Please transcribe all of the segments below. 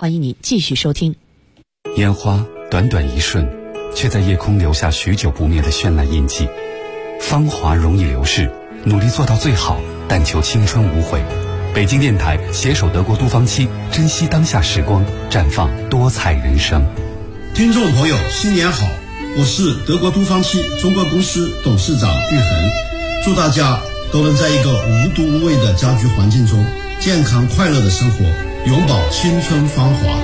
欢迎您继续收听。 烟花短短一瞬，却在夜空留下许久不灭的绚烂印记。芳华容易流逝，努力做到最好，但求青春无悔。北京电台携手德国都芳期，珍惜当下时光，绽放多彩人生。 听众朋友，新年好！我是德国都芳期中国公司董事长玉恒，祝大家都能在一个无毒无味的家居环境中健康快乐的生活，永葆青春芳华。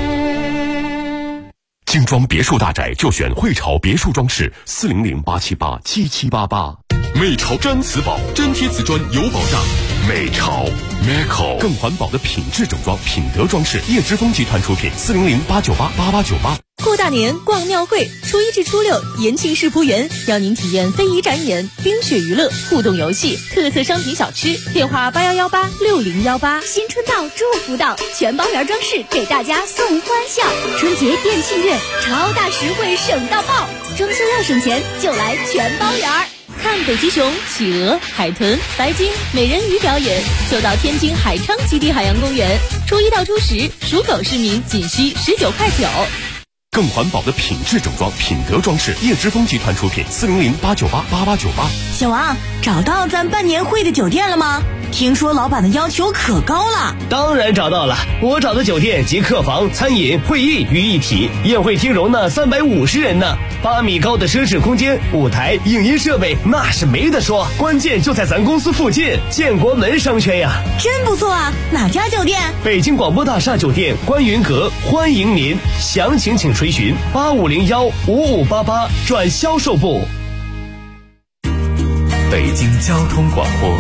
精装别墅大宅就选汇潮别墅装饰，400-878-7788。美潮毡瓷宝，粘贴瓷砖有保障。美潮 Meco 更环保的品质整装，品德装饰，叶之峰集团出品，400-898-8898。 过大年逛庙会，初一至初六，延庆世仆园邀您体验非遗展演、冰雪娱乐、互动游戏、特色商品小吃。电话81186018。 新春到，祝福到，全包园装饰给大家送欢笑。春节店庆月，超大实惠，省到爆！装修要省钱，就来全包园。 看北极熊、企鹅、海豚、白鲸、美人鱼表演，就到天津海昌基地海洋公园。初一到初十，属狗市民仅需19.9块。 更环保的品质整装，品德装饰，叶之峰集团出品，400-898-8898。 小王，找到咱办年会的酒店了吗？听说老板的要求可高了。 当然找到了，我找的酒店集客房、餐饮、会议于一体，宴会厅容纳350人呢，8米高的奢侈空间，舞台、影音设备那是没得说，关键就在咱公司附近，建国门商圈呀。 真不错啊！哪家酒店？ 北京广播大厦酒店观云阁，欢迎您，详情请垂询8501-5588转销售部。 北京交通广播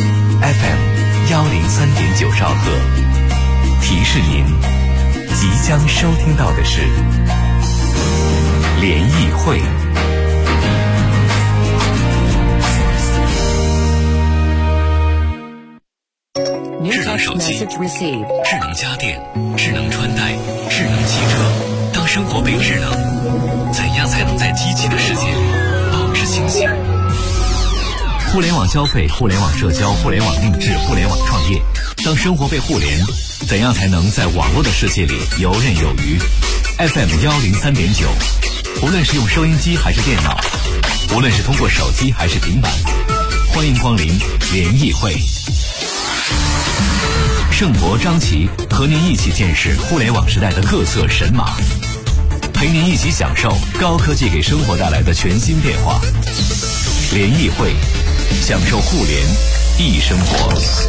FM103.9兆赫，提示您即将收听到的是联谊会。智能手机、智能家电、智能穿戴、智能汽车，当生活被智能，怎样才能在机器的世界里保持清醒？互联网消费、互联网社交、互联网定制、互联网创业，当生活被互联，怎样才能在网络的世界里游刃有余？ FM103.9，无论是用收音机还是电脑，无论是通过手机还是平板，欢迎光临联谊会。盛博、张琪和您一起见识互联网时代的各色神马，陪您一起享受高科技给生活带来的全新变化。联谊会，享受互联易生活。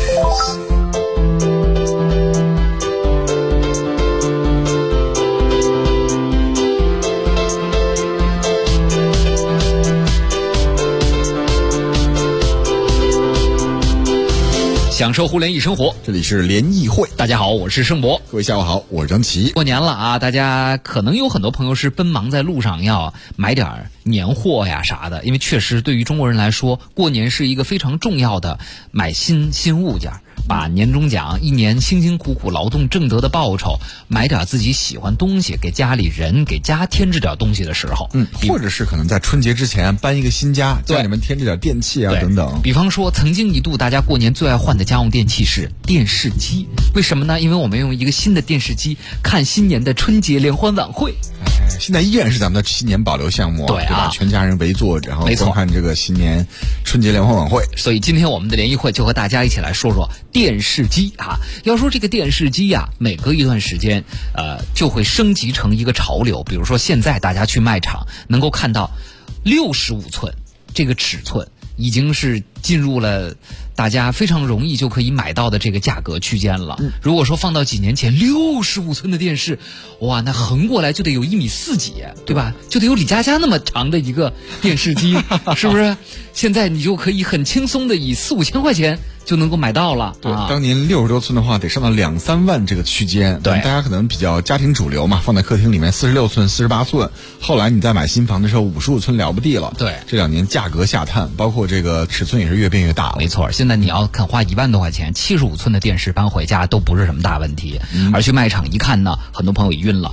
享受互联易生活， 这里是联谊会。 大家好，我是盛博。 各位下午好，我是张琪。 过年了啊，大家可能有很多朋友是奔忙在路上，要买点年货呀啥的，因为确实对于中国人来说，过年是一个非常重要的买新物件，把年终奖一年辛辛苦苦劳动挣得的报酬，买点自己喜欢东西，给家里人给家添置点东西的时候， 或者是可能在春节之前搬一个新家，家里面添置点电器啊等等。 比方说，曾经一度大家过年最爱换的家用电器是电视机，为什么呢？因为我们用一个新的电视机看新年的春节联欢晚会。 现在依然是咱们的新年保留项目，对吧？全家人围坐，然后观看这个新年春节联欢晚会。 所以今天我们的联谊会就和大家一起来说说电视机啊。要说这个电视机啊，每隔一段时间，就会升级成一个潮流。比如说现在大家去卖场能够看到65寸这个尺寸，已经是进入了大家非常容易就可以买到的这个价格区间了。如果说放到几年前，65寸的电视，哇，那横过来就得有1.4米几，对吧？就得有李佳佳那么长的一个电视机，是不是？现在你就可以很轻松的以4-5千块钱就能够买到了。 对，当年60多寸的话，得上到2-3万这个区间。 对， 大家可能比较家庭主流嘛，放在客厅里面46寸、48寸。后来你再买新房的时候，55寸了不地了。 对， 这2年价格下探，包括这个尺寸也是越变越大了。 没错，现在你要肯花1万多块钱，75寸的电视搬回家都不是什么大问题。而去卖场一看呢，很多朋友也晕了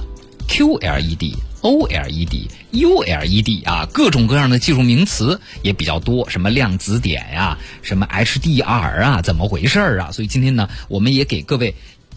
，QLED、OLED、ULED 啊，各种各样的技术名词也比较多，什么量子点呀，什么 HDR 啊，怎么回事啊？所以今天呢，我们也给各位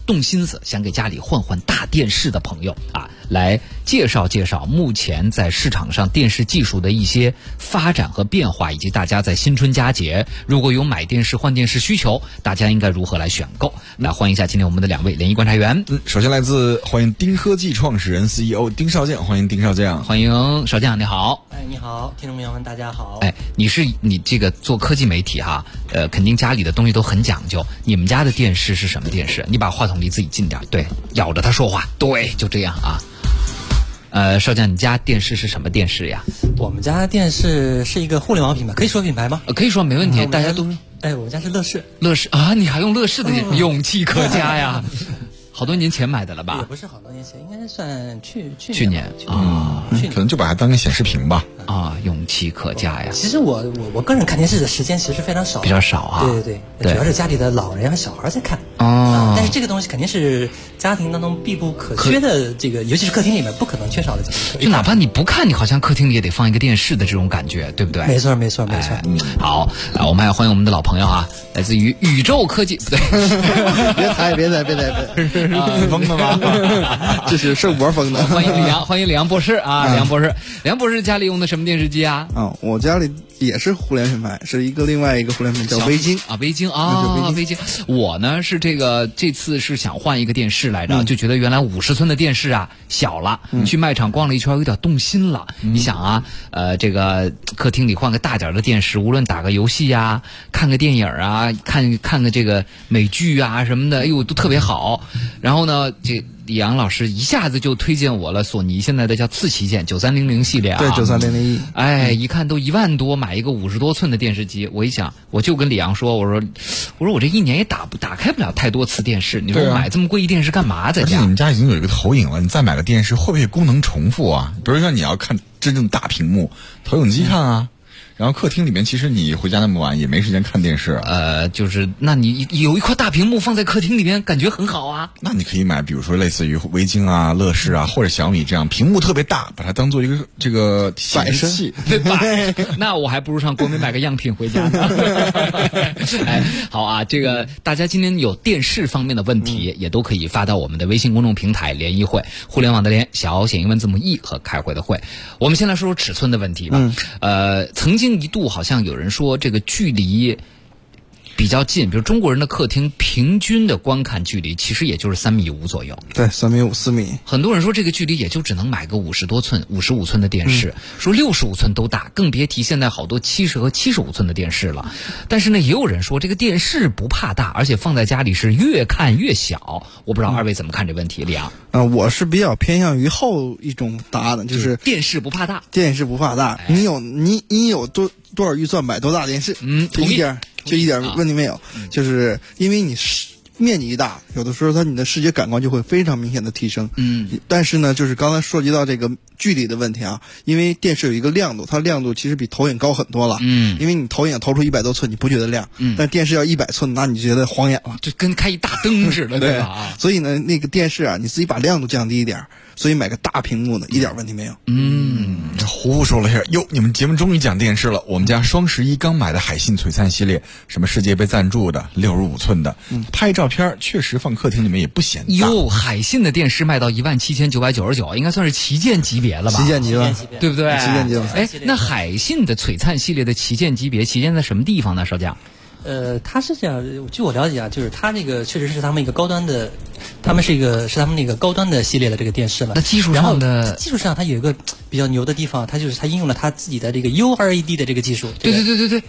动心思想给家里换换大电视的朋友啊，来介绍介绍目前在市场上电视技术的一些发展和变化，以及大家在新春佳节如果有买电视换电视需求，大家应该如何来选购。来欢迎一下今天我们的2位联谊观察员。 首先来自欢迎丁科技创始人 CEO 丁少将，欢迎丁少将。 欢迎少将，你好。 你好，听众朋友们大家好。 你这个做科技媒体哈，肯定家里的东西都很讲究。你们家的电视是什么电视？你把话筒离自己近点，对，咬着它说话，对，就这样啊。少将，你家电视是什么电视呀？ 我们家电视是一个互联网品牌，可以说品牌吗？ 可以说，没问题，大家都。 我们家是乐视。 乐视啊，你还用乐视的电视，勇气可嘉呀！好多年前买的了吧？ 也不是好多年前，应该算去年啊， 可能就把它当个显示屏吧。 勇气可嘉呀！ 其实我个人看电视的时间其实非常少， 比较少啊。 对，主要是家里的老人和小孩在看。但是这个东西肯定是家庭当中必不可缺的，这个尤其是客厅里面不可能缺少的。 就哪怕你不看，你好像客厅里也得放一个电视的这种感觉，对不对？ 没错。 好，我们还欢迎我们的老朋友啊，来自于宇宙科技，不对， 别抬， 疯的吗？ 这是圣博风的。 欢迎李阳博士啊，李阳博士家里用的什么电视机啊？ 我家里也是互联品牌，是另外一个互联品牌叫微晶啊，微晶。我呢是这次是想换一个电视来着，就觉得原来50寸的电视啊小了，去卖场逛了一圈有点动心了。你想啊，这个客厅里换个大点的电视，无论打个游戏啊，看个电影啊，看个这个美剧啊什么的，都特别好。然后呢，这李阳老师一下子就推荐我了索尼现在的叫次旗舰9300系列啊， 对9300E， 一看都1万多，买一个50多寸的电视机，我一想，我就跟李阳说，我说我这一年也打开不了太多次电视，你说我买这么贵一电视干嘛在家？ 而且你们家已经有一个投影了，你再买个电视会不会功能重复啊？比如说你要看真正大屏幕，投影机看啊。然后客厅里面，其实你回家那么晚也没时间看电视。 就是那你有一块大屏幕放在客厅里面，感觉很好啊。 那你可以买，比如说类似于微晶啊、乐视啊，或者小米这样屏幕特别大，把它当做一个这个显示器。 对吧？那我还不如上国美买个样品回家呢。好啊，这个大家今天有电视方面的问题，也都可以发到我们的微信公众平台联谊会，互联网的联，小写英文字母 E 和开会的会。我们先来说说尺寸的问题吧。曾经一度好像有人说这个距离比较近，比如中国人的客厅平均的观看距离其实也就是3.5米左右。 对，3.5米、4米。 很多人说这个距离也就只能买个50多寸、55寸的电视，说65寸都大，更别提现在好多70和75寸的电视了。但是呢，也有人说这个电视不怕大，而且放在家里是越看越小。我不知道二位怎么看这问题，李阳？ 我是比较偏向于后一种答案的，就是电视不怕大。 电视不怕大，你有多少预算买多大电视？就一点问题没有，就是因为你面积一大，有的时候你的视觉感官就会非常明显的提升。但是呢，就是刚才涉及到这个距离的问题啊，因为电视有一个亮度，它亮度其实比投影高很多了。因为你投影投出100多寸，你不觉得亮，但电视要100寸，那你就觉得晃眼了， 就跟开一大灯似的，对吧？ 所以呢，那个电视啊，你自己把亮度降低一点，所以买个大屏幕的一点问题没有。 胡胡说了一下，你们节目终于讲电视了。我们家双11刚买的海信璀璨系列，什么世界杯赞助的65寸的，拍照片确实放客厅里面也不显大。 海信的电视卖到17999，应该算是旗舰级别了吧？ 旗舰级了， 对不对？ 旗舰级了。 那海信的璀璨系列的旗舰级别，旗舰在什么地方呢？少将？ 它是这样，据我了解啊，就是它这个确实是他们一个高端的，他们那个高端的系列的这个电视了。 那技术上它有一个比较牛的地方，它就是它应用了它自己的这个 ULED 的这个技术。 对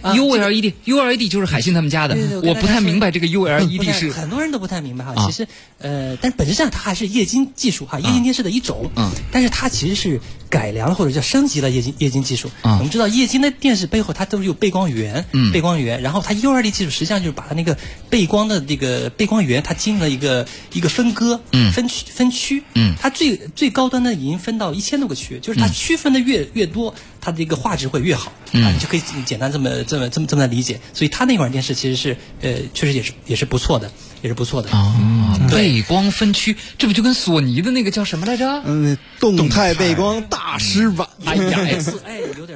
，ULED 就是海信他们家的。我不太明白这个 ULED 是很多人都不太明白哈。其实但本质上它还是液晶技术哈，液晶电视的一种。但是它其实是改良或者叫升级了液晶技术。我们知道液晶的电视背后它都有背光源，然后它 ULED 技术实际上就是把它那个背光的这个背光源，它进行了一个分割，分区，它最高端的已经分到1000多个区，就是它区分的越多，它的一个画质会越好啊，你就可以简单这么来理解。所以它那款电视其实是确实也是不错的。 背光分区，这不就跟索尼的那个叫什么来着？ 动态背光大师版。 有点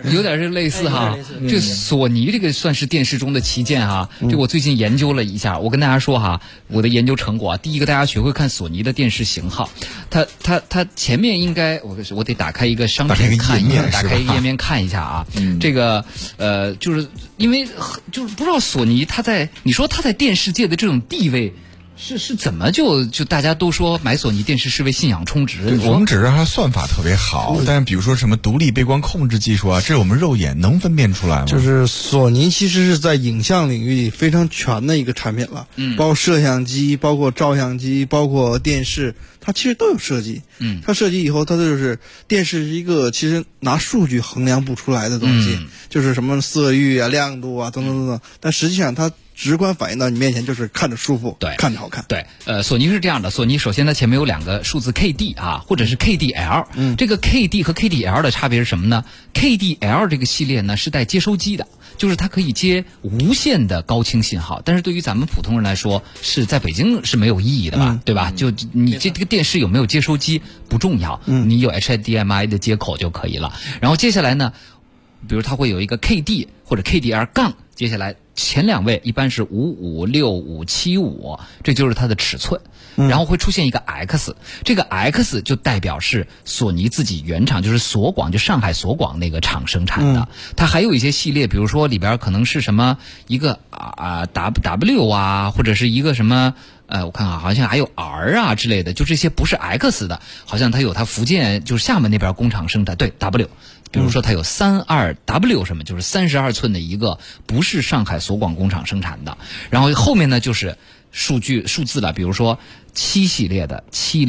有点是类似哈。这索尼这个算是电视中的旗舰哈。这我最近研究了一下，我跟大家说哈，我的研究成果啊，第一个大家学会看索尼的电视型号，它前面应该我得打开一个商品看一下，打开一个页面看一下啊。这个就是因为就是不知道索尼你说它在电视界的这种地位。是怎么就大家都说买索尼电视是为信仰充值？ 我们只是它算法特别好，但是比如说什么独立背光控制技术啊，这我们肉眼能分辨出来吗？ 就是索尼其实是在影像领域里非常全的一个产品了，包括摄像机、包括照相机、包括电视，它其实都有设计。它设计以后，它就是电视是一个其实拿数据衡量不出来的东西，就是什么色域啊、亮度啊等等等等，但实际上它直观反映到你面前就是看着舒服， 对， 看着好看。 对，索尼是这样的，索尼首先它前面有两个数字 KD 啊，或者是 KDL。这个 KD 和 KDL 的差别是什么呢？ KDL 这个系列呢是带接收机的，就是它可以接无线的高清信号，但是对于咱们普通人来说，是在北京是没有意义的吧，对吧？就你这个电视有没有接收机不重要，你有 HDMI 的接口就可以了。然后接下来呢，比如它会有一个 KD 或者 KDL 杠，接下来前两位一般是556575，这就是它的尺寸。然后会出现一个 X， 这个 X 就代表是索尼自己原厂，就是索广，就上海索广那个厂生产的。它还有一些系列，比如说里边可能是什么一个W 啊，或者是一个什么我看看好像还有 R 啊之类的，就这些不是 X 的，好像它有它福建就是厦门那边工厂生产，对 W。比如说它有32W 什么，就是32寸的一个，不是上海索广工厂生产的。然后后面呢就是数字了，比如说7系列的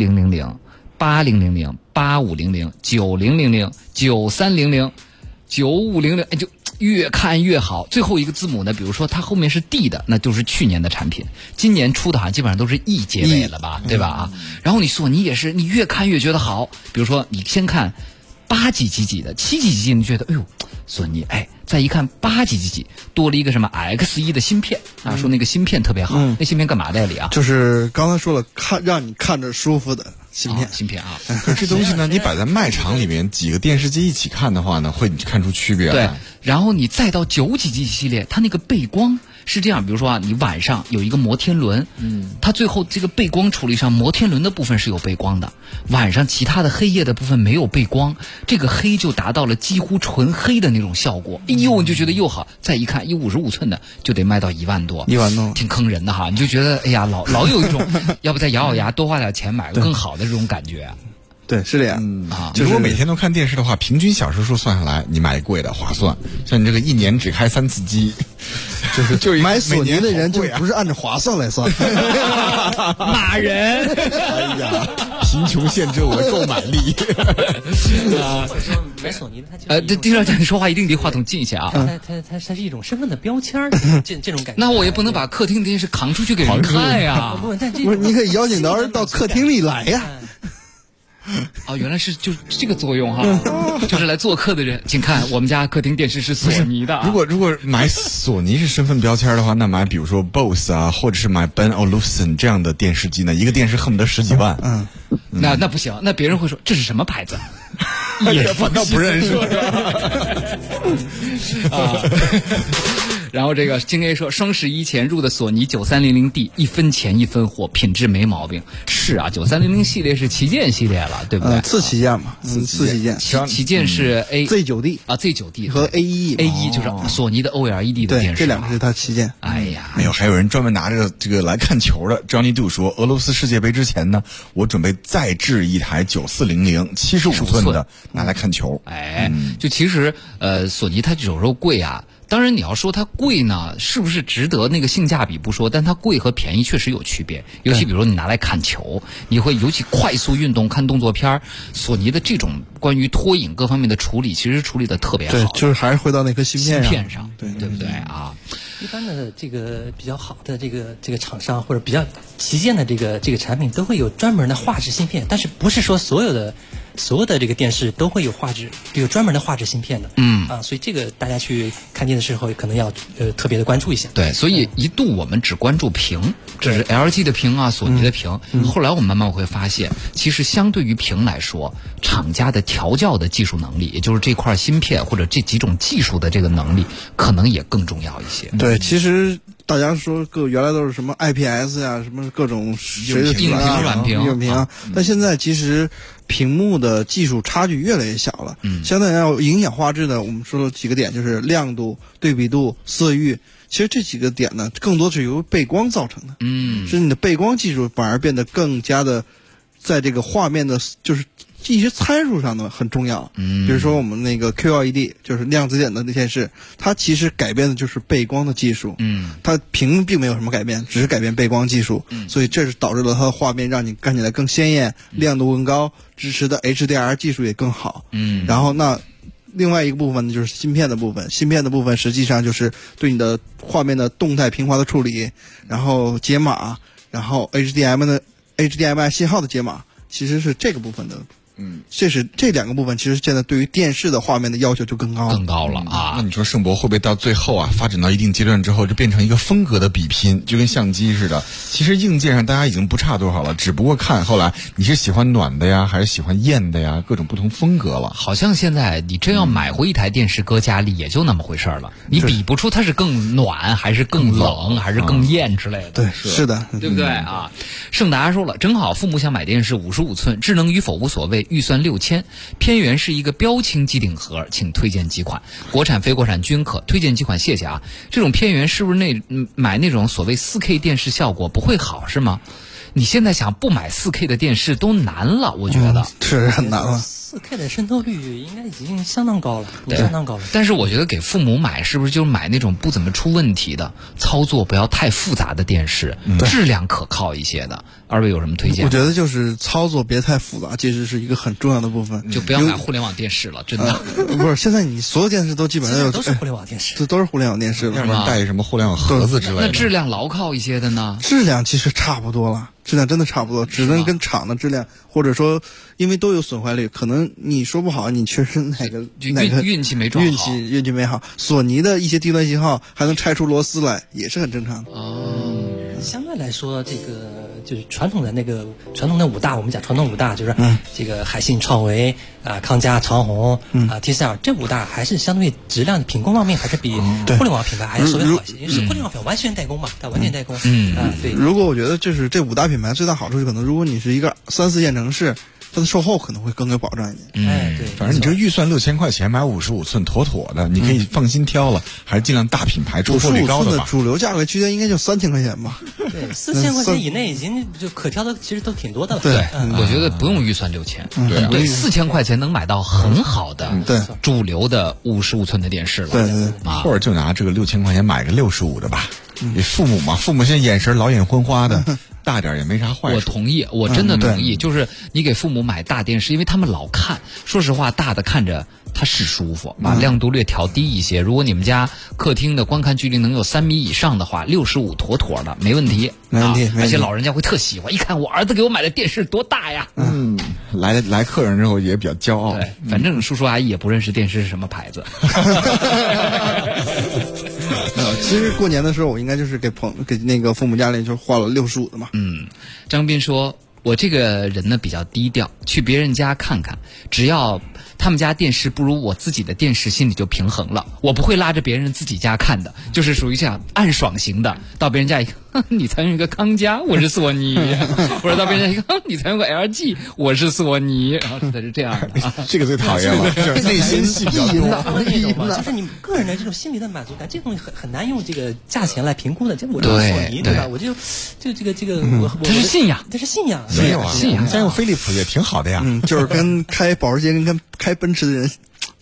7000、8000、8500、9000、9300、9500，就越看越好。最后一个字母呢，比如说它后面是 D 的，那就是去年的产品，今年出的好像基本上都是 E 结尾了吧，对吧啊？然后你索尼也是，你越看越觉得好。比如说你先看8几几几的，7几几几，你觉得哎呦，索尼再一看8几几几，多了一个什么 X1 的芯片啊，说那个芯片特别好，那芯片干嘛的呀里啊？ 就是刚才说了，让你看着舒服的芯片啊。 可是这东西呢，你摆在卖场里面几个电视机一起看的话呢，会看出区别来。 对，然后你再到9几几系列，它那个背光是这样，比如说啊，你晚上有一个摩天轮，它最后这个背光处理上，摩天轮的部分是有背光的，晚上其他的黑夜的部分没有背光，这个黑就达到了几乎纯黑的那种效果。哎呦，你就觉得又好，再一看，一55寸的就得卖到1万多，挺坑人的哈。你就觉得哎呀，老有一种，要不再咬咬牙多花点钱买个更好的这种感觉。 对，是这样如果每天都看电视的话，平均小时数算下来，你买贵的划算。像你这个一年只开3次机，就买索尼的人就不是按照划算来算， 骂人。 哎呀，贫穷限制我的购买力。 买索尼的他丁少讲你说话一定离话筒近一些啊。 它是一种身份的标签，这种感觉。 那我也不能把客厅电视扛出去给人看呀。 不是， 你可以邀请到客厅里来呀。 原来是就这个作用哈，就是来做客的人，请看我们家客厅电视是索尼的。 如果买索尼是身份标签的话，那买比如说 BOSS 啊，或者是买 Ben Olufsen 这样的电视机呢，一个电视恨不得10几万。 那不行，那别人会说这是什么牌子？ 也反倒不认识。 然后这个金 A 说，双11前入的索尼 9300D， 1分钱1分货，品质没毛病。是啊，9300系列是旗舰系列了，对不对？ 次旗舰嘛，次旗舰。 旗舰是 Z9D 啊 ，Z9D 和 AE 就是索尼的 OLED 的电视。 这两个是它旗舰。 哎呀， 没有，还有人专门拿着这个来看球的。Johnny Do 说，俄罗斯世界杯之前呢，我准备再制一台9400 75寸的拿来看球。 就其实索尼它有时候贵啊。当然你要说它贵呢，是不是值得那个性价比不说，但它贵和便宜确实有区别。尤其比如说你拿来看球，你会尤其快速运动看动作片，索尼的这种关于拖影各方面的处理，其实处理的特别好。 对，就是还是回到那颗芯片上，对不对啊？ 一般的这个比较好的这个厂商或者比较旗舰的这个产品，都会有专门的画质芯片，但是不是说所有的所有的这个电视都会有画质，有专门的画质芯片的。所以这个大家去看电视的时候可能要特别的关注一下。 对，所以一度我们只关注屏，这是 LG 的屏啊，索尼的屏。后来我们慢慢会发现，其实相对于屏来说，厂家的调教的技术能力，也就是这块芯片或者这几种技术的这个能力，可能也更重要一些。 对，其实大家说原来都是什么 IPS 呀，什么各种硬屏、软屏， 但现在其实屏幕的技术差距越来越小了。相当于要影响画质的，我们说了几个点，就是亮度、对比度、色域。其实这几个点呢，更多是由背光造成的。是你的背光技术反而变得更加的，在这个画面的，就是一些参数上呢很重要。比如说我们那个 QLED， 就是量子点的电视，它其实改变的就是背光的技术。它屏并没有什么改变，只是改变背光技术。所以这是导致了它的画面让你看起来更鲜艳，亮度更高，支持的 HDR 技术也更好。然后那另外一个部分呢，就是芯片的部分。芯片的部分实际上就是对你的画面的动态平滑的处理，然后解码，然后 HDMI 信号的解码，其实是这个部分的。这两个部分，其实现在对于电视的画面的要求就更高了啊！ 那你说盛博会不会到最后啊，发展到一定阶段之后，就变成一个风格的比拼，就跟相机似的？其实硬件上大家已经不差多少了，只不过看后来你是喜欢暖的呀，还是喜欢艳的呀，各种不同风格了。 好像现在你真要买回一台电视搁家里，也就那么回事了。你比不出它是更暖还是更冷还是更艳之类的。 对，是的， 对不对啊？盛达说了，正好父母想买电视55寸，智能与否无所谓。预算6000，偏圆是一个标清机顶盒，请推荐几款，国产非国产均可，推荐几款谢谢啊。这种偏圆是不是买那种所谓 4K 电视效果不会好是吗？你现在想不买 4K 的电视都难了，我觉得是很难了。 4K 的渗透率应该已经相当高了，相当高了。 但是我觉得给父母买是不是就买那种不怎么出问题的，操作不要太复杂的电视，质量可靠一些的？二位有什么推荐？ 我觉得就是操作别太复杂，其实是一个很重要的部分。 就不要买互联网电视了，真的。 不是，现在你所有电视都基本上都是互联网电视， 这都是互联网电视了， 要不然带什么互联网盒子之类的。 那质量牢靠一些的呢？ 质量其实差不多了。质量真的差不多，只能跟厂的质量，或者说因为都有损坏率，可能你说不好，你确实哪个运气没撞好， 运气没好。索尼的一些低端型号还能拆出螺丝来，也是很正常的。 相对来说，这个就是传统的5大，我们讲传统5大就是这个海信、创维康佳、长虹TCL 这5大还是相对质量品控方面还是比互联网品牌还是稍微好一些，因为是互联网品牌完全代工嘛，它完全代工。对。 如果我觉得就是这5大品牌最大好处，就可能如果你是一个3、4线城市，它的售后可能会更有保障一点。 对， 反正你这个预算6000块钱买55寸妥妥的，你可以放心挑了，还是尽量大品牌出货率高的吧。 主流价格区间应该就3000块钱吧。 对，4000块钱以内已经就可挑的其实都挺多的了。 对，我觉得不用预算6000，对，4000块钱能买到很好的主流的55寸的电视了。 对， 或者就拿这个6000块钱买个65的吧。你父母嘛，父母现在眼神老眼昏花的。大点也没啥坏处。 我同意，我真的同意。就是你给父母买大电视，因为他们老看。说实话，大的看着它是舒服，把亮度略调低一些。如果你们家客厅的观看距离能有3米以上的话，65妥妥的，没问题。 没问题。 而且老人家会特喜欢，一看我儿子给我买的电视多大呀！ 来客人之后也比较骄傲。 对，反正叔叔阿姨也不认识电视是什么牌子。 其实过年的时候，我应该就是给那个父母家里就换了65的嘛。 张斌说，我这个人呢比较低调，去别人家看看，只要他们家电视不如我自己的电视，心里就平衡了。我不会拉着别人自己家看的，就是属于这样暗爽型的。到别人家一看，你才用一个康佳，我是索尼；或者到别人家一看，你才用个 LG， 我是索尼。然后是这样的。 这个最讨厌了，就是内心戏比较多。 就是你个人的这种心理的满足感，这东西很难用这个价钱来评估的。这我就是索尼，对吧？我就这个， 这是信仰， 这是信仰。 没有啊，信仰。咱用飞利浦也挺好的呀。 就是跟开保时捷跟开奔驰的人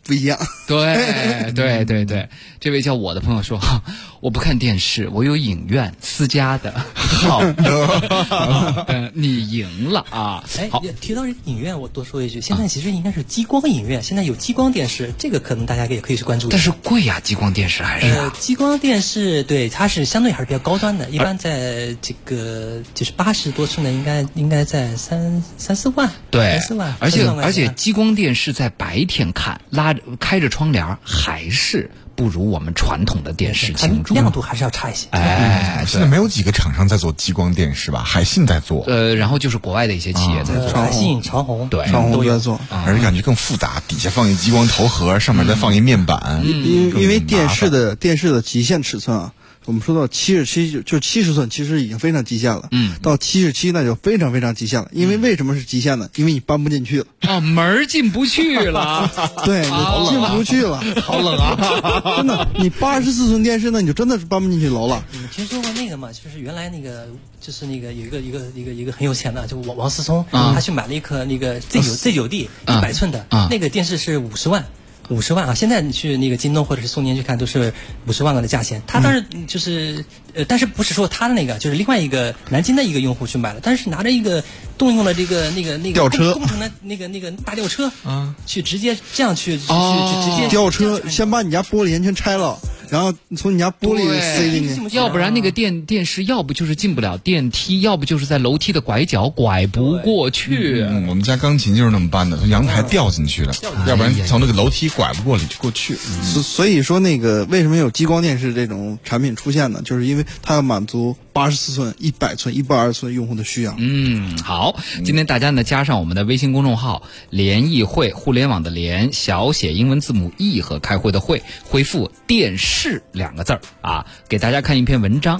不一样。 对，这位叫我的朋友说，我不看电视，我有影院私家的。好，你赢了啊！好， 提到影院，我多说一句，现在其实应该是激光影院，现在有激光电视，这个可能大家也可以去关注一下。 但是贵呀，激光电视还是激光电视，对，它是相对还是比较高端的，一般在这个就是80多寸的，应该在3、4万， 对 ，3、4万， 而且激光电视在白天看，开着窗帘还是不如我们传统的电视清楚， 亮度还是要差一些。 现在没有几个厂商在做激光电视吧？海信在做， 然后就是国外的一些企业在做， 海信、长虹， 对， 长虹都在做， 而且感觉更复杂，底下放一激光头盒，上面再放一面板， 因为电视的极限尺寸啊。我们说到77，就70寸，其实已经非常极限了。到77那就非常非常极限了。因为什么是极限呢？因为你搬不进去了。 门进不去了。 对，你进不去了， 好冷啊！ 真的，你84寸电视呢，你就真的是搬不进去楼了。 你们听说过那个吗？就是原来那个，就是那个有一个很有钱的，就王思聪，他去买了一颗那个 Z9D 100寸的，那个电视是50万。50万啊！现在你去那个京东或者是苏宁去看，都是50万的价钱。他当时就是但是不是说他的那个，就是另外一个南京的一个用户去买了，但是拿着一个动用了这个那个吊车工程的那个大吊车去直接这样去直接吊车，先把你家玻璃全拆了。然后从你家玻璃塞进去， 要不然那个电视要不就是进不了电梯，要不就是在楼梯的拐角拐不过去。 我们家钢琴就是那么搬的，从阳台掉进去的，要不然从那个楼梯拐不过去。 所以说那个为什么有激光电视这种产品出现呢？就是因为它要满足84寸、100寸、120寸用户的需要。 好，今天大家呢加上我们的微信公众号“联谊会”，互联网的联，小写英文字母 E 和开会的会，回复电视2个字啊，给大家看一篇文章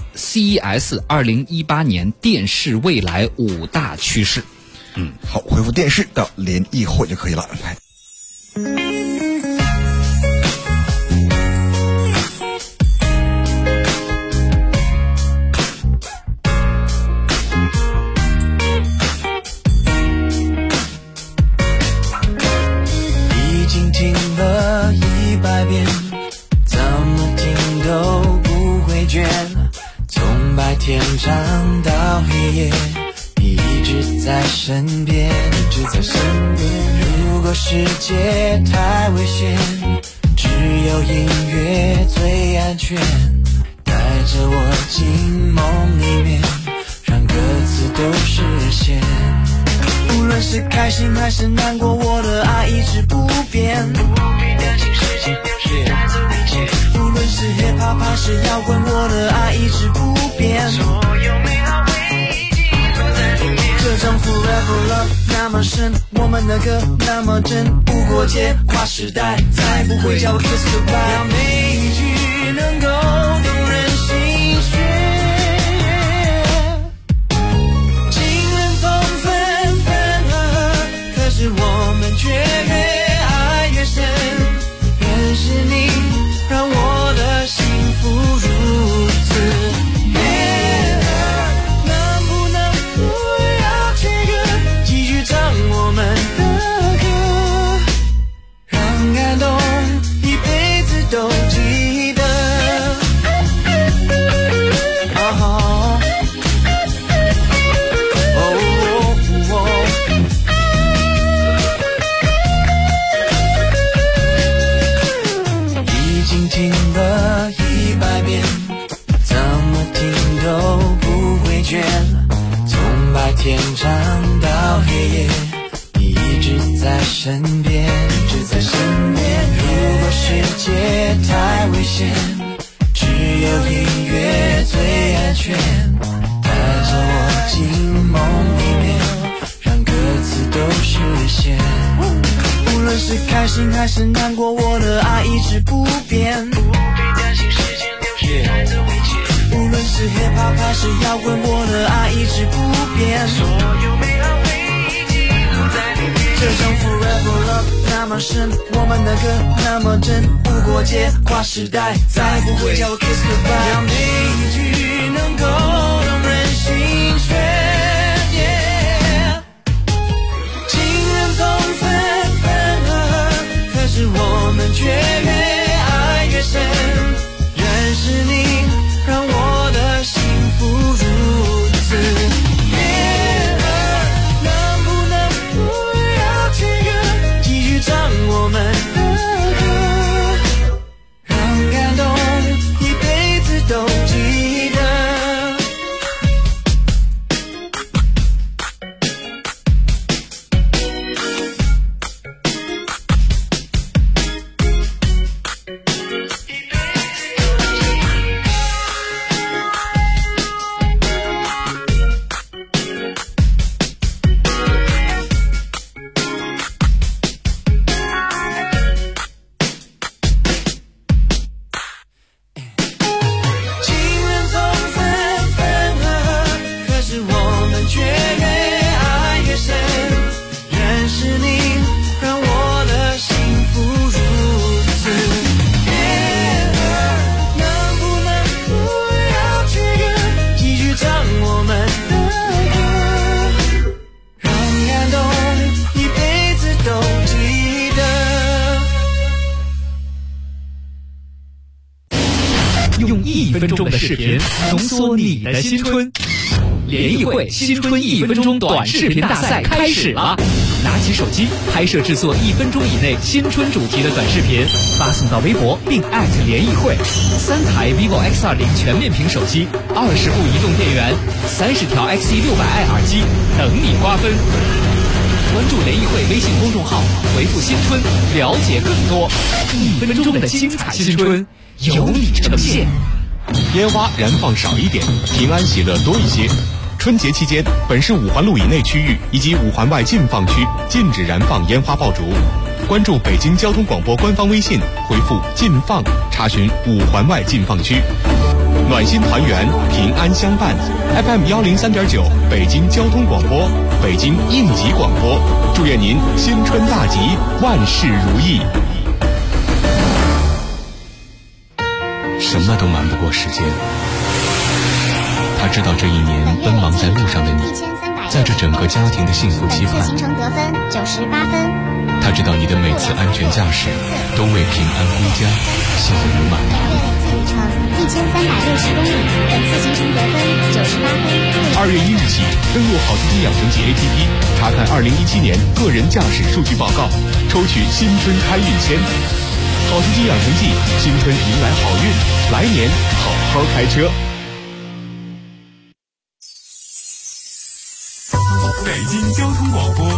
CES 2018年电视未来5大趋势。 好，回复电视到联谊会就可以了。来。 已经听了100遍，怎么听都不会倦，从白天唱到黑夜，你一直在身边，一直在身边。如果世界太危险，只有音乐最安全，带着我进梦里面，让歌词都实现。无论是开心还是难过，我的爱一直不变，不必担心时间流逝带走一切。无论是 hip hop 还是摇滚，我的爱一直不变，所有美好回忆记录在里面。这种 forever love 那么深，我们的歌那么真，不过界跨时代，再不会叫我 kiss goodbye。让每一句能够动人心弦。我们却越爱越深，认识你让我的幸福如此。能不能不要切割，继续唱我们的歌，让感动一辈子都记得。听了100遍，怎么听都不会倦，从白天唱到黑夜，你一直在身边，一直在身边。如果世界太危险，只有音乐最安全，带着我进梦里面，让歌词都实现。无论是开心还是难过，我的爱一直不变，不必担心时间流逝带走一切。无论是 hip hop 还是摇滚，我的爱一直不变，所有美好回忆记录在里面。这种 forever love 那么深，我们的歌那么真，不过界跨时代，再不会叫我 kiss goodbye。让每一句能够动人心弦。情人总分分合合，可是我们分钟的视频，浓缩你的新春。联谊会新春1分钟短视频大赛开始了，拿起手机拍摄制作1分钟以内新春主题的短视频，发送到微博并联谊会。3台 vivo X20全面屏手机，20部移动电源，30条 XE600i 耳机等你瓜分。关注联谊会微信公众号，回复新春了解更多。1分钟的精彩新春由你呈现。 烟花燃放少一点，平安喜乐多一些。春节期间，本市5环路以内区域以及5环外禁放区禁止燃放烟花爆竹。关注北京交通广播官方微信，回复“禁放”查询5环外禁放区。暖心团圆，平安相伴。FM 103.9，北京交通广播，北京应急广播，祝愿您新春大吉，万事如意。什么都瞒不过时间。他知道这一年奔忙在路上的你，在这整个家庭的幸福期盼。 行程得分98分。 他知道你的每次安全驾驶都为平安归家笑如满堂。 里程1360公里，本次行程得分98分。 2月1日起，登录好司机养成记 APP， 查看2017年个人驾驶数据报告，抽取新春开运签。好司机养成记，新春迎来好运，来年好好开车。 北京交通广播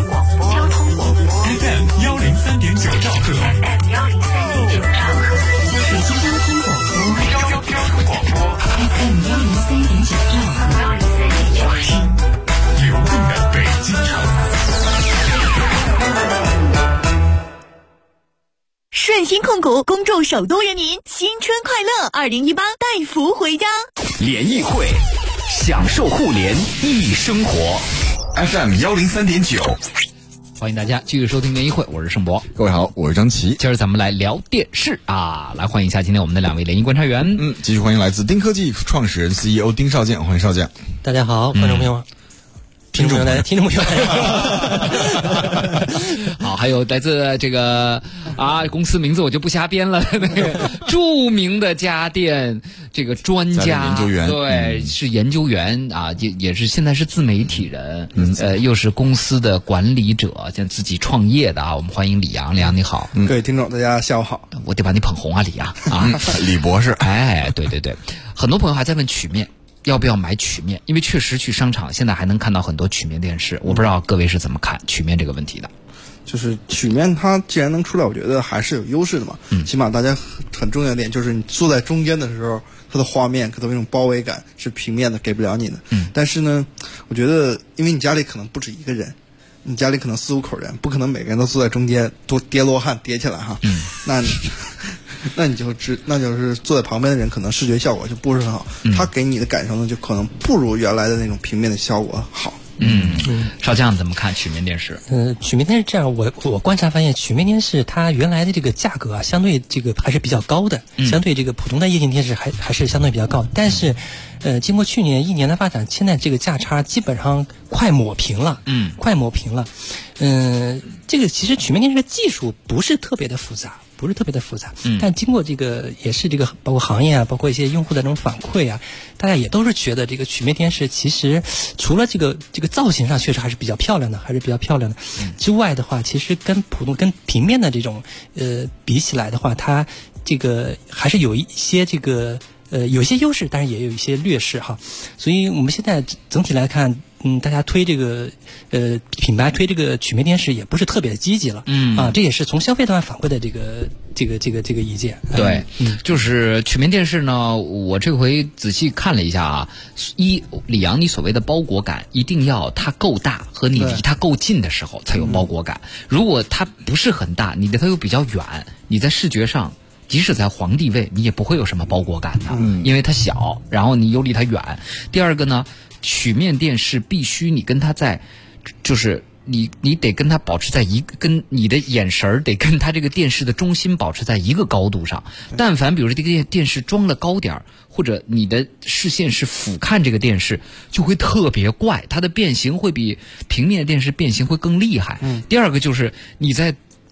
FM 103.9兆赫，北京交通广播 FM 103.9兆赫，听流动的北京城。 顺心控股恭祝首都人民新春快乐，2018带福回家。 联谊会，享受互联易生活。 FM 103.9， 欢迎大家继续收听联谊会，我是盛博。 各位好，我是张琪。 今儿咱们来聊电视啊，来欢迎一下今天我们的2位联谊观察员。 继续欢迎来自丁科技创始人 CEO 丁少健，欢迎少健。 大家好，观众朋友们。听众朋友好，还有来自这个公司名字我就不瞎编了，那个著名的家电这个专家研究员， 对，是研究员啊，也是现在是自媒体人，又是公司的管理者，现在自己创业的啊。我们欢迎李阳，李阳你好。 各位听众大家下午好， 我得把你捧红啊，李阳啊， 李博士。 哎，对对对，很多朋友还在问曲面。要不要买曲面？因为确实去商场现在还能看到很多曲面电视，我不知道各位是怎么看曲面这个问题的。 就是曲面它既然能出来，我觉得还是有优势的嘛。起码大家很重要的点就是你坐在中间的时候，它的画面可能那种包围感是平面的给不了你的。但是呢，我觉得因为你家里可能不止一个人，你家里可能4-5口人，不可能每个人都坐在中间都叠罗汉叠起来哈。那就是坐在旁边的人可能视觉效果就不是很好，他给你的感受呢就可能不如原来的那种平面的效果好。 少将怎么看曲面电视？ 曲面电视这样，我观察发现，曲面电视它原来的这个价格啊，相对这个还是比较高的，相对这个普通的液晶电视还是相对比较高。但是，经过去年1年的发展，现在这个价差基本上快抹平了。这个其实曲面电视的技术不是特别的复杂。但经过这个也是这个包括行业啊，包括一些用户的这种反馈啊，大家也都是觉得这个曲面电视其实除了这个造型上确实还是比较漂亮的，之外的话，其实跟平面的这种比起来的话，它这个还是有一些这个有些优势，但是也有一些劣势哈。所以我们现在整体来看，大家推这个品牌推这个曲面电视也不是特别的积极了。这也是从消费端反馈的这个意见。 对，就是曲面电视呢，我这回仔细看了一下啊，李阳，你所谓的包裹感，一定要它够大和你离它够近的时候才有包裹感。如果它不是很大，你离它又比较远，你在视觉上。即使在皇帝位，你也不会有什么包裹感的，因为它小，然后你又离它远。第二个呢，曲面电视必须你跟它在，就是你得跟它保持在跟你的眼神得跟它这个电视的中心保持在一个高度上。但凡比如说这个电视装的高点，或者你的视线是俯瞰这个电视，就会特别怪，它的变形会比平面电视变形会更厉害。第二个就是你在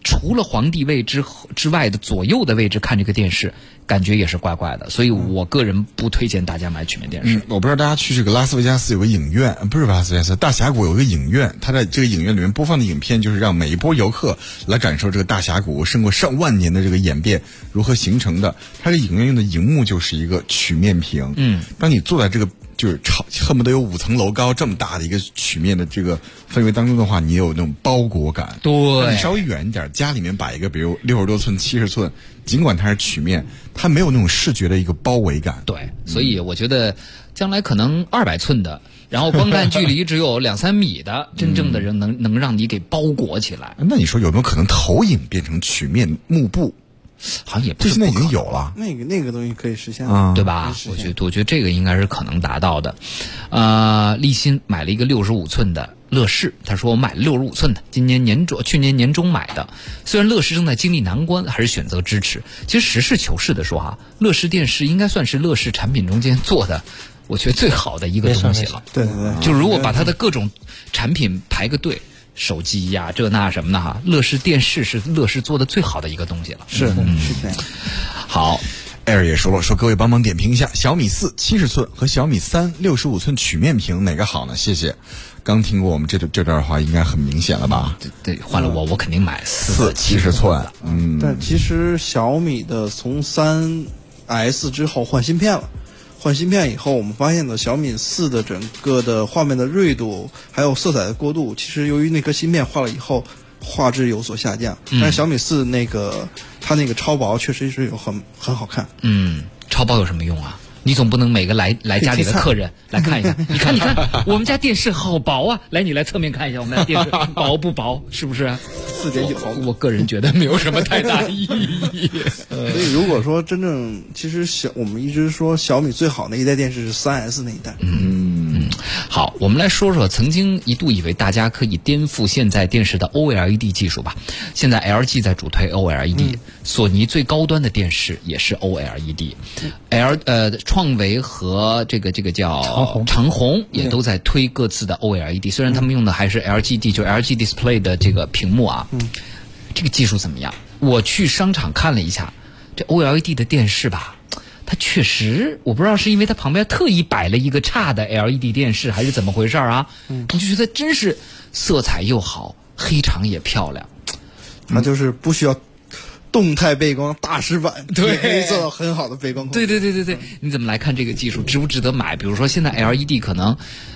除了皇帝位之外的左右的位置看这个电视，感觉也是怪怪的，所以我个人不推荐大家买曲面电视。 我不知道大家去这个拉斯维加斯有个影院，不是拉斯维加斯，大峡谷有个影院，它在这个影院里面播放的影片，就是让每一波游客来感受这个大峡谷胜过上万年的这个演变如何形成的。它这影院用的荧幕就是一个曲面屏，当你坐在这个就是恨不得有5层楼高这么大的一个曲面的这个氛围当中的话，你有那种包裹感。 对， 你稍微远一点，家里面摆一个比如60多寸、70寸，尽管它是曲面，它没有那种视觉的一个包围感。 对，所以我觉得将来可能200寸的，然后观看距离只有2-3米的，真正的人能让你给包裹起来。 那你说有没有可能投影变成曲面幕布？ 好像也不是， 这现在已经有了。 那个东西可以实现， 对吧？我觉得这个应该是可能达到的。立新买了一个65寸的乐视，他说我买了65寸的，去年年中买的。虽然乐视正在经历难关，还是选择支持。其实实事求是的说哈，乐视电视应该算是乐视产品中间做的，我觉得最好的一个东西了。 对对对， 就如果把它的各种产品排个队。手机呀，这那什么的哈，乐视电视是乐视做的最好的一个东西了。 是这样。 好，Air 也说了，说各位帮忙点评一下小米4 70寸和小米3 65寸曲面屏哪个好呢？谢谢。刚听过我们这段话，应该很明显了吧？ 对，换了我肯定买 4 70寸。 但其实小米的从3S 之后换芯片了。换芯片以后，我们发现的小米4的整个的画面的锐度，还有色彩的过渡，其实由于那颗芯片换了以后，画质有所下降。但是小米4它那个超薄确实是有很好看。 超薄有什么用啊？你总不能每个来家里的客人来看一下，你看，我们家电视好薄啊！来，你来侧面看一下我们家电视薄不薄，是不是 ？4.9毫米。 我个人觉得没有什么太大意义。 所以如果说真正，其实我们一直说小米最好那一代电视是3S 那一代。 好，我们来说说曾经一度以为大家可以颠覆现在电视的 OLED 技术吧。现在 LG 在主推 OLED，索尼最高端的电视也是 OLED。创维和这个叫长虹也都在推各自的 OLED，虽然他们用的还是 LGD， 就 LG Display 的这个屏幕啊。这个技术怎么样？我去商场看了一下，这 OLED 的电视吧，它确实，我不知道是因为它旁边特意摆了一个差的 LED 电视，还是怎么回事啊？你就觉得真是色彩又好，黑场也漂亮。 它就是不需要动态背光大师版，对，可以做到很好的背光。 对，你怎么来看这个技术值不值得买？比如说现在 LED 可能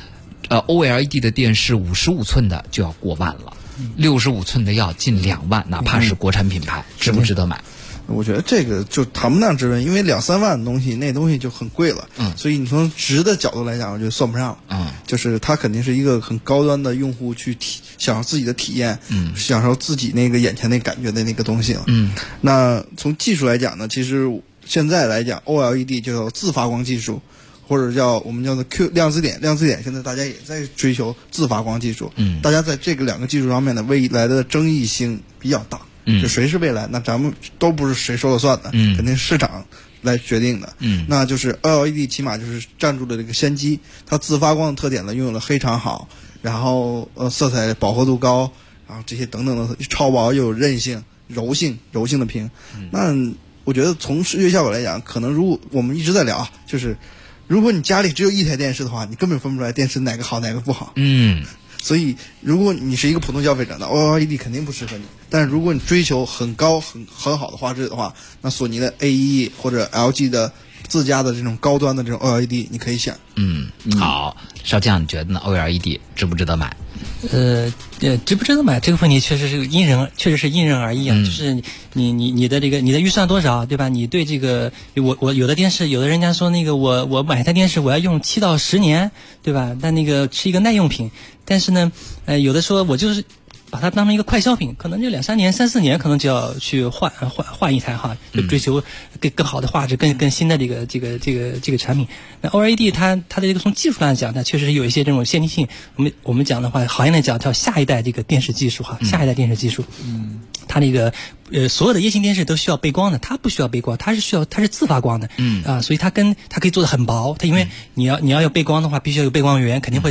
，OLED 的电视55寸的就要过万了，65寸的要近2万，哪怕是国产品牌，值不值得买？ 我觉得这个就谈不上值问，因为2-3万的东西，那东西就很贵了。所以你从值的角度来讲，我觉得算不上。就是它肯定是一个很高端的用户去享受自己的体验，享受自己那个眼前那感觉的那个东西了。那从技术来讲呢，其实现在来讲 ，OLED 就叫自发光技术，或者我们叫做 Q 量子点。量子点现在大家也在追求自发光技术。大家在这个2个技术上面的未来的争议性比较大。就谁是未来？那咱们都不是谁说了算的，肯定是市场来决定的。那就是 OLED 起码就是占住了这个先机，它自发光的特点呢，拥有了黑场好，然后色彩饱和度高，然后这些等等的超薄又有韧性、柔性的屏。那我觉得从视觉效果来讲，可能如果我们一直在聊啊，就是如果你家里只有一台电视的话，你根本分不出来电视哪个好哪个不好。所以，如果你是一个普通消费者，那 OLED 肯定不适合你。但是，如果你追求很高、很好的画质的话，那索尼的 A1 或者 LG 的自家的这种高端的这种 OLED， 你可以选。 好，少将你觉得呢 ？OLED 值不值得买？ 值不值得买这个问题确实是因人而异啊。就是你的预算多少，对吧？你对这个我有的电视，有的人家说那个我买台电视我要用7到10年，对吧？但那个是一个耐用品。但是呢，有的说我就是把它当成一个快消品，可能就2-3年、3-4年，可能就要去换一台哈，就追求更好的画质、更新的这个产品。那 OLED 它的这个从技术上来讲，它确实有一些这种先进性。我们讲的话，好一点讲叫下一代这个电视技术哈，下一代电视技术。它那个所有的液晶电视都需要背光的，它不需要背光，它是自发光的。所以它可以做的很薄。它因为你要有背光的话，必须要有背光源，肯定会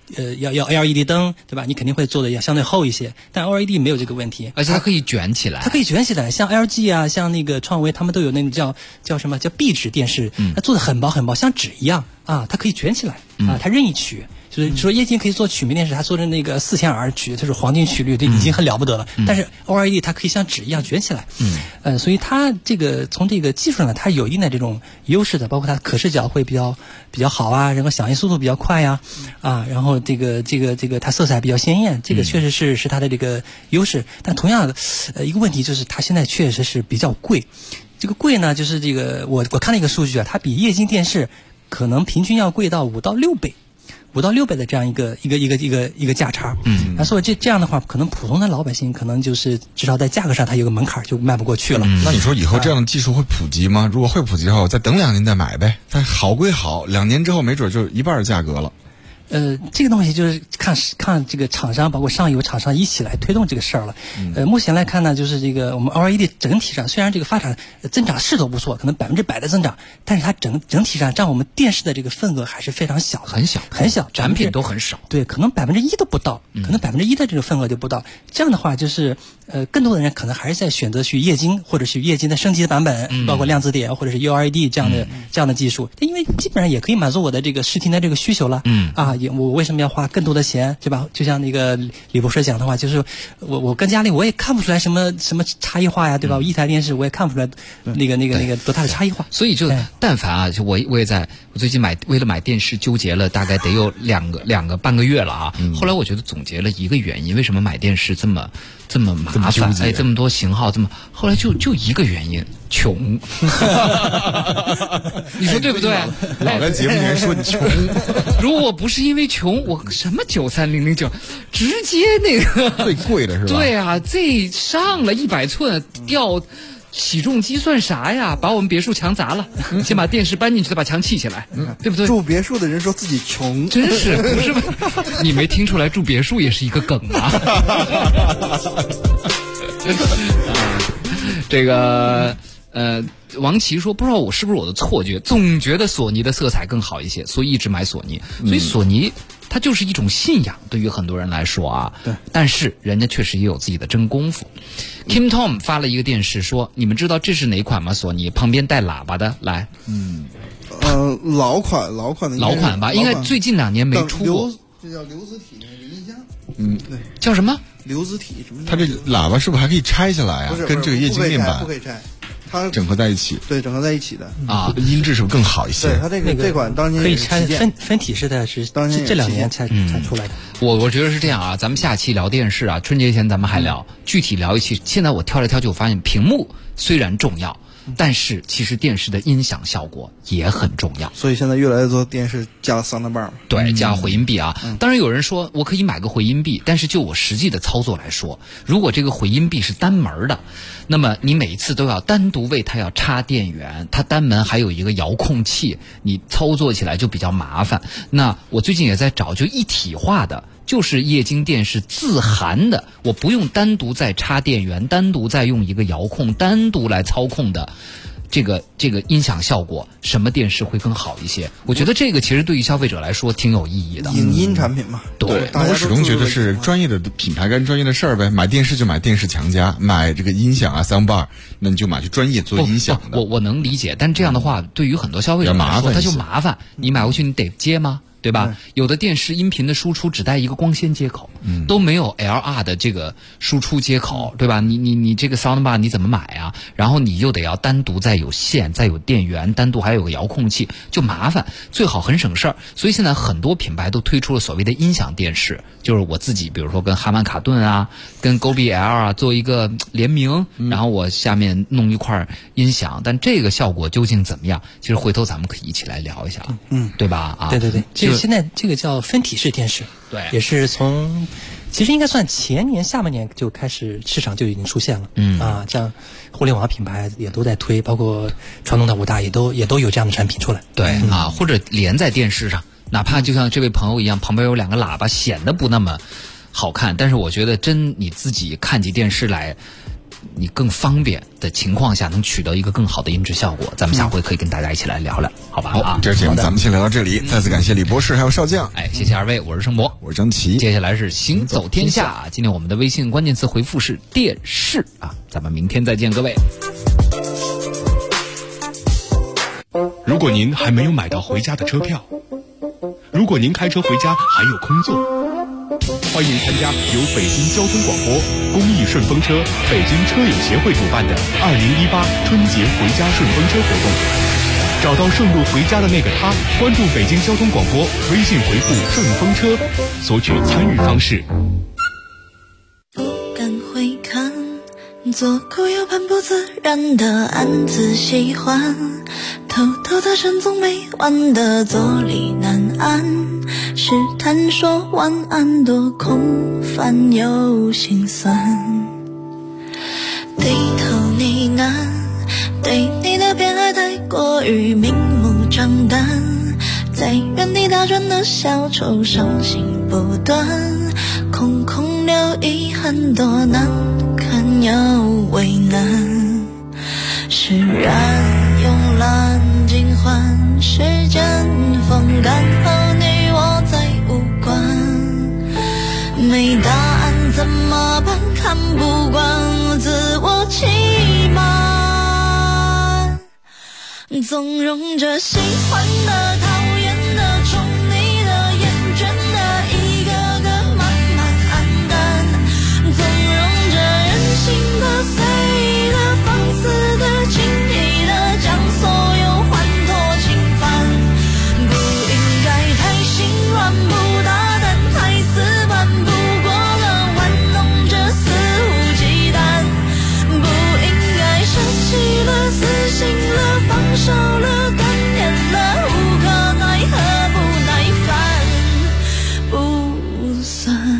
要 LED 灯，对吧？你肯定会做的要相对厚一些，但 OLED 没有这个问题， 而且它可以卷起来。 它可以卷起来，像 LG 啊，像那个创维，他们都有那个叫什么叫壁纸电视，它做的很薄很薄，像纸一样啊，它可以卷起来啊，它任意取。就是说液晶可以做曲面电视，它做的那个4000R曲，它是黄金曲率，这已经很了不得了。但是 OLED 它可以像纸一样卷起来，所以它这个从这个技术上呢，它有一定的这种优势的，包括它的可视角会比较好啊，然后响应速度比较快呀，然后这个它色彩比较鲜艳，这个确实是它的这个优势。但同样的一个问题就是它现在确实是比较贵。这个贵呢，就是这个我看了一个数据啊，它比液晶电视可能平均要贵到5到6倍。5到6倍的这样一个价差，所以这样的话，可能普通的老百姓可能就是至少在价格上它有个门槛，就迈不过去了。 那你说以后这样的技术会普及吗？如果会普及的话，我再等2年再买呗。但好归好，2年之后没准就一半的价格了。 这个东西就是看这个厂商，包括上游厂商一起来推动这个事儿了。目前来看呢，就是这个我们 OLED 整体上虽然这个发展增长势头不错，可能100%的增长，但是它整体上占我们电视的这个份额还是非常小的，很小， 产品都很少。 对，可能1%都不到，可能1%的这个份额就不到。这样的话，就是更多的人可能还是在选择去液晶，或者是液晶的升级的版本，包括量子点或者是 ULED 这样的技术，因为基本上也可以满足我的这个视听的这个需求了。我为什么要花更多的钱，对吧？就像那个李博士讲的话，就是我跟家里我也看不出来什么差异化呀，对吧？我一台电视我也看不出来那个多大的差异化。 所以就但凡啊，就我最近为了买电视纠结了大概得有半个月了啊。后来我觉得总结了一个原因，为什么买电视这么麻烦，这么多型号，后来就一个原因，穷。你说对不对？ 老在节目里面说你穷。 如果不是因为穷，我什么93009，直接那个最贵的是吧？ 对啊，这上了100寸掉。起重机算啥呀？把我们别墅墙砸了，先把电视搬进去，再把墙砌起来，对不对？ 住别墅的人说自己穷， 真是不是？你没听出来住别墅也是一个梗吗？这个王琦说，不知道我是不是我的错觉，总觉得索尼的色彩更好一些，所以一直买索尼。所以索尼它就是一种信仰，对于很多人来说啊。 对。 但是人家确实也有自己的真功夫。Kim Tom 发了一个电视说，你们知道这是哪款吗？索尼旁边带喇叭的，来。 老款吧，应该最近2年没出过。 这叫流子体音箱。 对。叫什么？ 流子体什么？ 它这喇叭是不是还可以拆下来啊？跟这个液晶面板不可以拆。它整合在一起， 对，整合在一起的啊， 音质是不是更好一些？ 对，它这款当年可以拆分体式的，是当年这2年才出来的。 我觉得是这样啊，咱们下期聊电视啊，春节前咱们还聊，具体聊一期。现在我挑来挑去，我发现屏幕虽然重要，但是其实电视的音响效果也很重要。 所以现在越来越多电视加了sound bar， 对，加回音壁啊。当然有人说我可以买个回音壁，但是就我实际的操作来说，如果这个回音壁是单门的，那么你每一次都要单独为它要插电源，它单门还有一个遥控器，你操作起来就比较麻烦。那我最近也在找，就一体化的，就是液晶电视自含的，我不用单独再插电源，单独再用一个遥控，单独来操控的。这个音响效果，什么电视会更好一些？我觉得这个其实对于消费者来说挺有意义的。 影音产品嘛， 对。 我始终觉得是专业的品牌干专业的事儿呗。买电视就买电视强加，买这个音响啊 soundbar， 那你就买去专业做音响的。 我能理解，但这样的话，对于很多消费者来说，他就麻烦。你买回去你得接吗？对吧？有的电视音频的输出只带一个光纤接口，都没有 LR 的这个输出接口，对吧？你这个 soundbar 你怎么买啊？然后你又得要单独再有线，再有电源，单独还有个遥控器，就麻烦。最好很省事儿。所以现在很多品牌都推出了所谓的音响电视，就是我自己比如说跟哈曼卡顿啊，跟 Gobi L 啊做一个联名，然后我下面弄一块音响，但这个效果究竟怎么样？其实回头咱们可以一起来聊一下，对吧？啊， 对。现在这个叫分体式电视， 对， 也是其实应该算前年下半年就开始市场就已经出现了，像互联网品牌也都在推，包括传统的5大也都有这样的产品出来， 对或者连在电视上，哪怕就像这位朋友一样，旁边有2个喇叭，显得不那么好看，但是我觉得你自己看起电视来， 你更方便的情况下，能取得一个更好的音质效果。咱们下回可以跟大家一起来聊聊，好吧？ 好，这节目咱们先聊到这里，再次感谢李博士还有少将。 谢谢二位，我是盛博， 我是张琪。 接下来是行走天下，今天我们的微信关键词回复是电视咱们明天再见，各位。 如果您还没有买到回家的车票，如果您开车回家还有空座，欢迎参加由北京交通广播、公益顺风车、北京车友协会主办的2018春节回家顺风车活动。找到顺路回家的那个他，关注北京交通广播，微信回复顺风车，索取参与方式。 不敢回看，左顾右盼不自然的暗自喜欢，偷偷的神总没完的坐立难安，试探说晚安多空泛又心酸，低头呢喃，对你的偏爱太过于明目张胆，在原地打转的小丑伤心不断，空空留遗憾多难堪又为难，释然慵懒尽欢，时间风干和你我再无关，没答案怎么办？看不惯自我欺瞒，纵容着喜欢的、讨厌的、宠你的、厌倦的，一个个慢慢黯淡，纵容着任性的、随意的、放肆的、轻易的，将所有欢脱侵犯，不应该太心软，不大胆，太死板，不过了玩弄着肆无忌惮，不应该生气了、死心了、放手了、断念了、无可奈何、不耐烦，不算。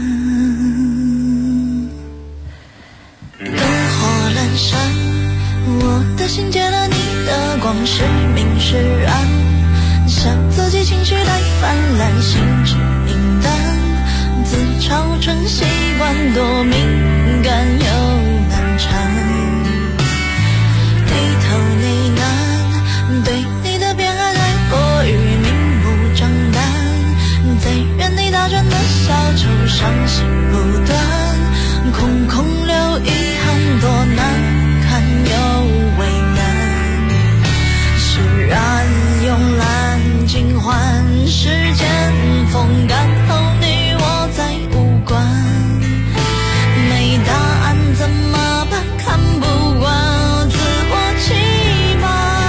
灯火阑珊，我的心借了你的光，是明是暗，像自己情绪来泛滥，心智明淡，自嘲成习惯，多敏感又难缠，低头呢喃，对你的偏爱太过于明目张胆，在原地打转的小丑伤心不断，空空留遗憾多难堪又为难，释然慵懒尽欢，时间风干后你我再无关，没答案怎么办？看不惯自我欺瞒，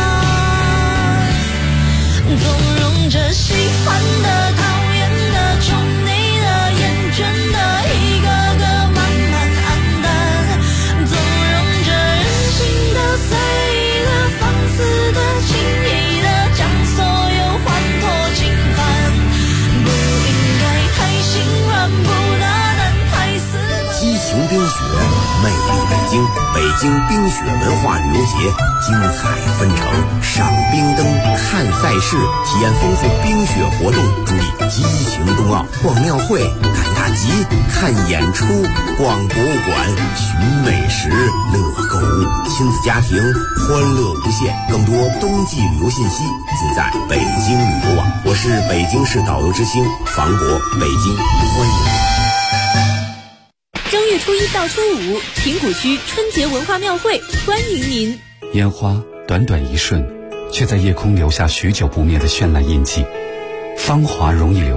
纵容着喜欢的、讨厌的、宠你的、厌倦的，一个个慢慢黯淡，纵容着任性的、随意的、放肆的、轻易的，将所有欢脱侵犯，不应该太心软，不大胆，太死板。 激情冰雪，魅力北京，北京冰雪文化旅游节精彩纷呈，赏冰灯、看赛事，体验丰富冰雪活动，助力激情冬奥。逛庙会、赶大集、看演出，逛博物馆，寻美食，乐购物，亲子家庭欢乐无限。更多冬季旅游信息尽在北京旅游网。我是北京市导游之星房博，北京欢迎你。 正月初一到初五，平谷区春节文化庙会欢迎您。 烟花短短一瞬，却在夜空留下许久不灭的绚烂印记。芳华容易流